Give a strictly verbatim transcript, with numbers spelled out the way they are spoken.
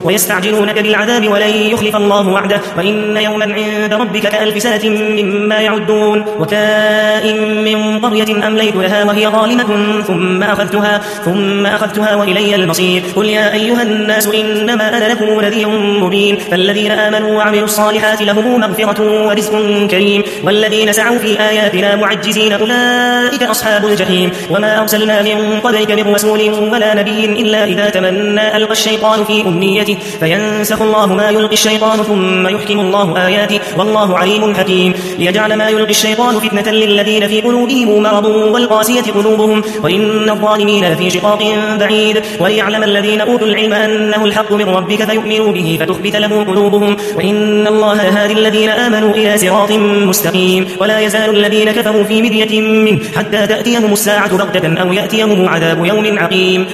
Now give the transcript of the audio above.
ويستعجلونك بالعذاب ولن يخلف الله وعده وإن يوما عند ربك كألف سنة مما يعدون وكائن من قرية أمليت لها وهي ظالمة ثم أخذتها, ثم أخذتها وإلي المصير قل يا أيها الناس إنما أنا لكم نذير مبين فالذين آمنوا وعملوا الصالحات لهم مغفرة ورزق كريم والذين سعوا في آياتنا معجزين أولئك أصحاب الجحيم وما أرسلنا من قبلك من رسول ولا نبي إلا إذا تمنى ألقى الشيطان في أمنيته فينسخ الله ما يلقي الشيطان ثم يحكم الله آياته والله عليم حكيم ليجعل ما يلقي الشيطان فتنة للذين في قلوبهم مرض والقاسية قلوبهم وإن الظالمين في شقاق بعيد وليعلم الذين أوتوا العلم أنه الحق من ربك فيؤمنوا به فتخبت له قلوبهم وإن الله لهادي الذين آمنوا إلى صراط مستقيم ولا يزال الذين كفروا في مرية منه حتى تأتيهم الساعة بغتة أو يأتيهم عذاب يوم عقيم.